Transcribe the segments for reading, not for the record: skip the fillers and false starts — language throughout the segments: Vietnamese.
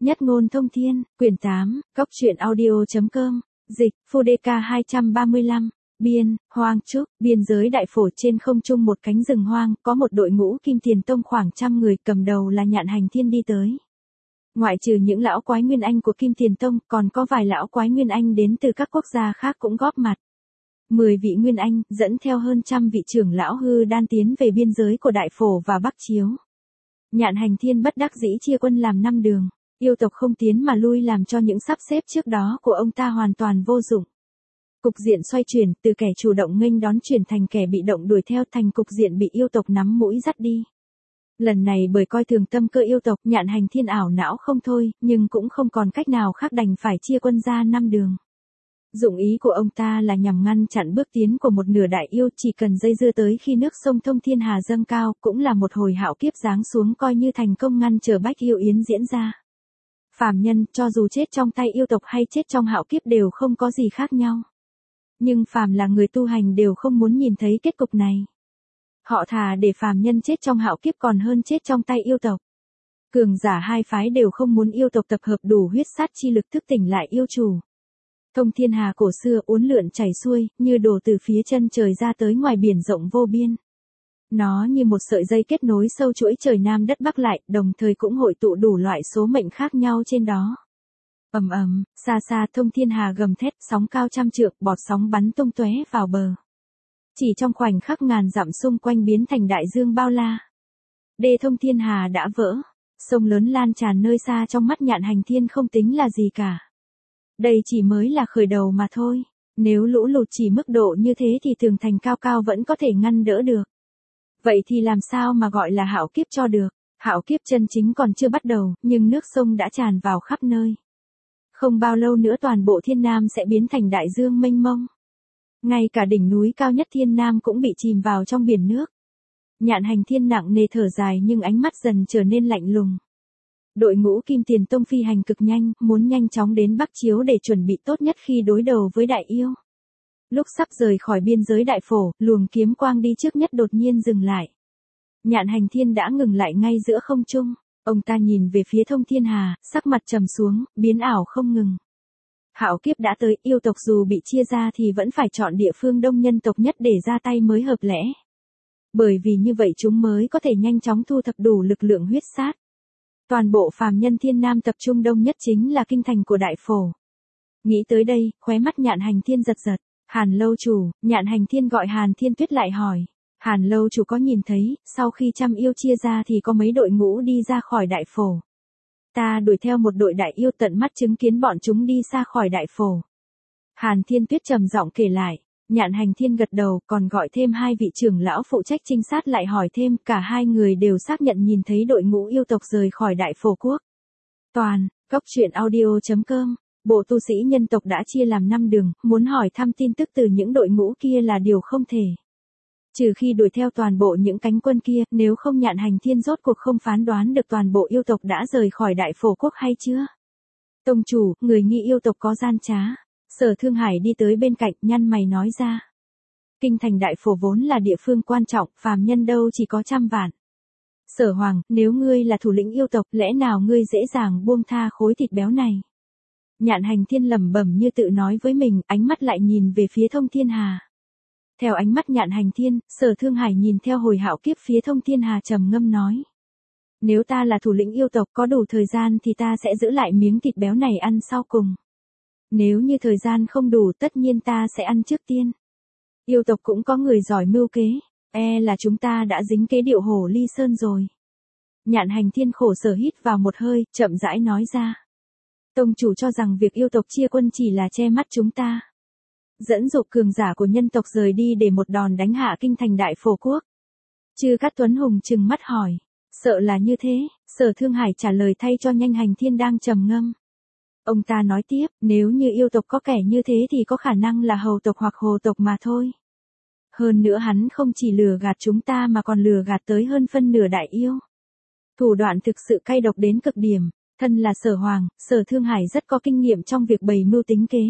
Nhất ngôn thông thiên, quyển 8, Cốc truyện audio.com, dịch, Fudeka 235, biên, Hoang Trúc, biên giới đại phổ trên không trung một cánh rừng hoang, có một đội ngũ Kim Tiền Tông khoảng 100 người, cầm đầu là Nhạn Hành Thiên đi tới. Ngoại trừ những lão quái Nguyên Anh của Kim Tiền Tông, còn có vài lão quái Nguyên Anh đến từ các quốc gia khác cũng góp mặt. 10 vị Nguyên Anh, dẫn theo hơn 100 vị trưởng lão hư đan tiến về biên giới của Đại Phổ và Bắc Chiếu. Nhạn Hành Thiên bất đắc dĩ chia quân làm 5 đường, yêu tộc không tiến mà lui làm cho những sắp xếp trước đó của ông ta hoàn toàn vô dụng. Cục diện xoay chuyển, từ kẻ chủ động nghênh đón chuyển thành kẻ bị động đuổi theo, thành cục diện bị yêu tộc nắm mũi dắt đi. Lần này bởi coi thường tâm cơ yêu tộc, Nhạn Hành Thiên ảo não không thôi, nhưng cũng không còn cách nào khác đành phải chia quân ra 5 đường. Dụng ý của ông ta là nhằm ngăn chặn bước tiến của một nửa đại yêu, chỉ cần dây dưa tới khi nước sông Thông Thiên Hà dâng cao, cũng là một hồi hạo kiếp giáng xuống, coi như thành công ngăn trở bách yêu yến diễn ra. Phàm nhân, cho dù chết trong tay yêu tộc hay chết trong hạo kiếp đều không có gì khác nhau. Nhưng phàm là người tu hành đều không muốn nhìn thấy kết cục này. Họ thà để phàm nhân chết trong hạo kiếp còn hơn chết trong tay yêu tộc. Cường giả hai phái đều không muốn yêu tộc tập hợp đủ huyết sát chi lực thức tỉnh lại yêu chủ. Thông Thiên Hà cổ xưa uốn lượn chảy xuôi, như đổ từ phía chân trời ra tới ngoài biển rộng vô biên. Nó như một sợi dây kết nối sâu chuỗi trời Nam đất Bắc lại, đồng thời cũng hội tụ đủ loại số mệnh khác nhau trên đó. Ầm ầm, xa xa Thông Thiên Hà gầm thét, sóng cao 100 trượng, bọt sóng bắn tung tóe vào bờ. Chỉ trong khoảnh khắc ngàn dặm xung quanh biến thành đại dương bao la. Đê Thông Thiên Hà đã vỡ, sông lớn lan tràn nơi xa, trong mắt Nhạn Hành Thiên không tính là gì cả. Đây chỉ mới là khởi đầu mà thôi, nếu lũ lụt chỉ mức độ như thế thì tường thành cao cao vẫn có thể ngăn đỡ được. Vậy thì làm sao mà gọi là hạo kiếp cho được? Hạo kiếp chân chính còn chưa bắt đầu, nhưng nước sông đã tràn vào khắp nơi. Không bao lâu nữa toàn bộ Thiên Nam sẽ biến thành đại dương mênh mông. Ngay cả đỉnh núi cao nhất Thiên Nam cũng bị chìm vào trong biển nước. Nhạn Hành Thiên nặng nề thở dài nhưng ánh mắt dần trở nên lạnh lùng. Đội ngũ Kim Tiền Tông phi hành cực nhanh, muốn nhanh chóng đến Bắc Chiếu để chuẩn bị tốt nhất khi đối đầu với đại yêu. Lúc sắp rời khỏi biên giới Đại Phổ, luồng kiếm quang đi trước nhất đột nhiên dừng lại. Nhạn Hành Thiên đã ngừng lại ngay giữa không trung. Ông ta nhìn về phía Thông Thiên Hà, sắc mặt trầm xuống, biến ảo không ngừng. Hạo kiếp đã tới, yêu tộc dù bị chia ra thì vẫn phải chọn địa phương đông nhân tộc nhất để ra tay mới hợp lẽ. Bởi vì như vậy chúng mới có thể nhanh chóng thu thập đủ lực lượng huyết sát. Toàn bộ phàm nhân Thiên Nam tập trung đông nhất chính là kinh thành của Đại Phổ. Nghĩ tới đây, khóe mắt Nhạn Hành Thiên giật giật. Hàn lâu chủ, Nhạn Hành Thiên gọi Hàn Thiên Tuyết lại hỏi. Hàn lâu chủ có nhìn thấy, sau khi 100 yêu chia ra thì có mấy đội ngũ đi ra khỏi Đại Phổ. Ta đuổi theo một đội đại yêu, tận mắt chứng kiến bọn chúng đi xa khỏi Đại Phổ. Hàn Thiên Tuyết trầm giọng kể lại. Nhạn Hành Thiên gật đầu, còn gọi thêm 2 vị trưởng lão phụ trách trinh sát lại hỏi thêm, cả 2 người đều xác nhận nhìn thấy đội ngũ yêu tộc rời khỏi Đại Phổ quốc. Toàn, Cốc truyện audio.com, bộ tu sĩ nhân tộc đã chia làm 5 đường, muốn hỏi thăm tin tức từ những đội ngũ kia là điều không thể. Trừ khi đuổi theo toàn bộ những cánh quân kia, nếu không Nhạn Hành Thiên rốt cuộc không phán đoán được toàn bộ yêu tộc đã rời khỏi Đại Phổ quốc hay chưa. Tông chủ, người nghi yêu tộc có gian trá. Sở Thương Hải đi tới bên cạnh, nhăn mày nói ra. Kinh thành Đại Phổ vốn là địa phương quan trọng, phàm nhân đâu chỉ có 100 vạn. Sở Hoàng, nếu ngươi là thủ lĩnh yêu tộc, lẽ nào ngươi dễ dàng buông tha khối thịt béo này? Nhạn Hành Thiên lẩm bẩm như tự nói với mình, ánh mắt lại nhìn về phía Thông Thiên Hà. Theo ánh mắt Nhạn Hành Thiên, Sở Thương Hải nhìn theo hồi hạo kiếp phía Thông Thiên Hà trầm ngâm nói. Nếu ta là thủ lĩnh yêu tộc có đủ thời gian thì ta sẽ giữ lại miếng thịt béo này ăn sau cùng. Nếu như thời gian không đủ tất nhiên ta sẽ ăn trước tiên. Yêu tộc cũng có người giỏi mưu kế, là chúng ta đã dính kế điệu hổ ly sơn rồi. Nhạn Hành Thiên khổ sở hít vào một hơi, chậm rãi nói ra. Tông chủ cho rằng việc yêu tộc chia quân chỉ là che mắt chúng ta. Dẫn dụ cường giả của nhân tộc rời đi để một đòn đánh hạ kinh thành Đại Phổ quốc. Chư Cát Tuấn Hùng trừng mắt hỏi, sợ là như thế, Sở Thương Hải trả lời thay cho Nhạn Hành Thiên đang trầm ngâm. Ông ta nói tiếp, nếu như yêu tộc có kẻ như thế thì có khả năng là hầu tộc hoặc hồ tộc mà thôi. Hơn nữa hắn không chỉ lừa gạt chúng ta mà còn lừa gạt tới hơn phân nửa đại yêu. Thủ đoạn thực sự cay độc đến cực điểm, thân là Sở Hoàng, Sở Thương Hải rất có kinh nghiệm trong việc bày mưu tính kế.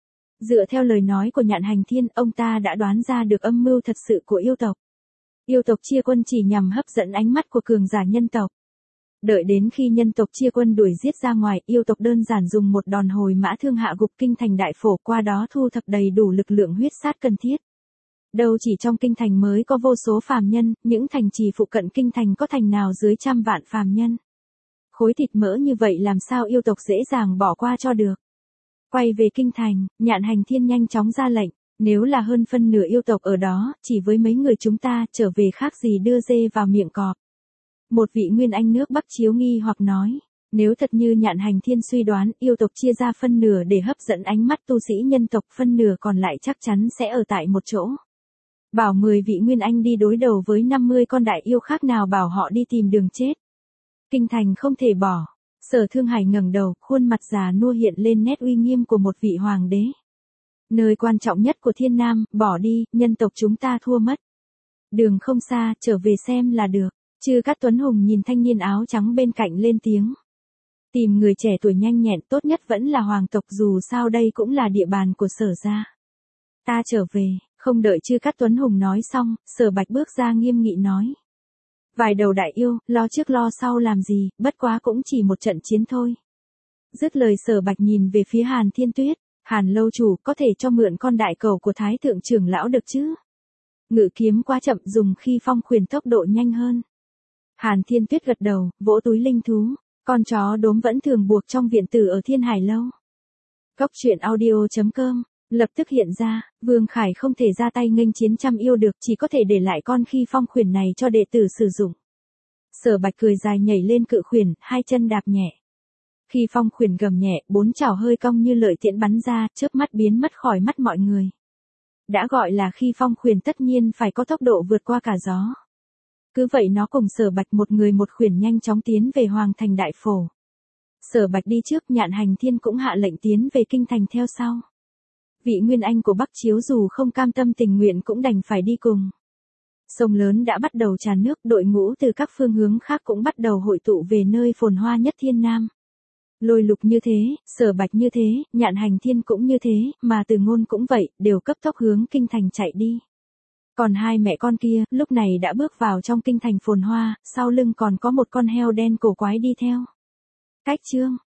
Dựa theo lời nói của Nhạn Hành Thiên, ông ta đã đoán ra được âm mưu thật sự của yêu tộc. Yêu tộc chia quân chỉ nhằm hấp dẫn ánh mắt của cường giả nhân tộc. Đợi đến khi nhân tộc chia quân đuổi giết ra ngoài, yêu tộc đơn giản dùng một đòn hồi mã thương hạ gục kinh thành đại phổ, qua đó thu thập đầy đủ lực lượng huyết sát cần thiết. Đâu chỉ trong kinh thành mới có vô số phàm nhân, những thành trì phụ cận kinh thành có thành nào dưới 100 vạn phàm nhân. Khối thịt mỡ như vậy làm sao yêu tộc dễ dàng bỏ qua cho được. Quay về kinh thành, Nhạn Hành Thiên nhanh chóng ra lệnh, nếu là hơn phân nửa yêu tộc ở đó, chỉ với mấy người chúng ta trở về khác gì đưa dê vào miệng cọp. Một vị nguyên anh nước Bắc Chiếu nghi hoặc nói, nếu thật như Nhạn Hành Thiên suy đoán, yêu tộc chia ra phân nửa để hấp dẫn ánh mắt tu sĩ nhân tộc, phân nửa còn lại chắc chắn sẽ ở tại một chỗ. Bảo 10 vị nguyên anh đi đối đầu với 50 con đại yêu khác nào bảo họ đi tìm đường chết. Kinh thành không thể bỏ. Sở Thương Hải ngẩng đầu, khuôn mặt già nua hiện lên nét uy nghiêm của một vị hoàng đế. Nơi quan trọng nhất của Thiên Nam, bỏ đi, nhân tộc chúng ta thua mất. Đường không xa, trở về xem là được. Chư Cát Tuấn Hùng nhìn thanh niên áo trắng bên cạnh lên tiếng. Tìm người trẻ tuổi nhanh nhẹn, tốt nhất vẫn là hoàng tộc, dù sao đây cũng là địa bàn của Sở gia. Ta trở về. Không đợi Chư Cát Tuấn Hùng nói xong, Sở Bạch bước ra nghiêm nghị nói. Vài đầu đại yêu, lo trước lo sau làm gì, bất quá cũng chỉ một trận chiến thôi. Dứt lời Sở Bạch nhìn về phía Hàn Thiên Tuyết, Hàn lâu chủ có thể cho mượn con đại cầu của Thái thượng trưởng lão được chứ? Ngự kiếm quá chậm, dùng khi phong khuyển tốc độ nhanh hơn. Hàn Thiên Tuyết gật đầu, vỗ túi linh thú, con chó đốm vẫn thường buộc trong viện tử ở Thiên Hải Lâu. Cốc truyện audio.com lập tức hiện ra, Vương Khải không thể ra tay nghênh chiến trăm yêu được, chỉ có thể để lại con khi phong khuyển này cho đệ tử sử dụng. Sở Bạch cười dài nhảy lên cự khuyển, hai chân đạp nhẹ. Khi phong khuyển gầm nhẹ, 4 chảo hơi cong như lợi tiễn bắn ra, chớp mắt biến mất khỏi mắt mọi người. Đã gọi là khi phong khuyển tất nhiên phải có tốc độ vượt qua cả gió. Cứ vậy nó cùng Sở Bạch một người một khuyển nhanh chóng tiến về Hoàng thành đại phổ. Sở Bạch đi trước, Nhạn Hành Thiên cũng hạ lệnh tiến về kinh thành theo sau. Vị nguyên anh của Bắc Chiếu dù không cam tâm tình nguyện cũng đành phải đi cùng. Sông lớn đã bắt đầu tràn nước, đội ngũ từ các phương hướng khác cũng bắt đầu hội tụ về nơi phồn hoa nhất Thiên Nam. Lôi Lục như thế, Sở Bạch như thế, Nhạn Hành Thiên cũng như thế, mà Từ Ngôn cũng vậy, đều cấp tốc hướng kinh thành chạy đi. Còn hai mẹ con kia, lúc này đã bước vào trong kinh thành phồn hoa, sau lưng còn có một con heo đen cổ quái đi theo. Cách chương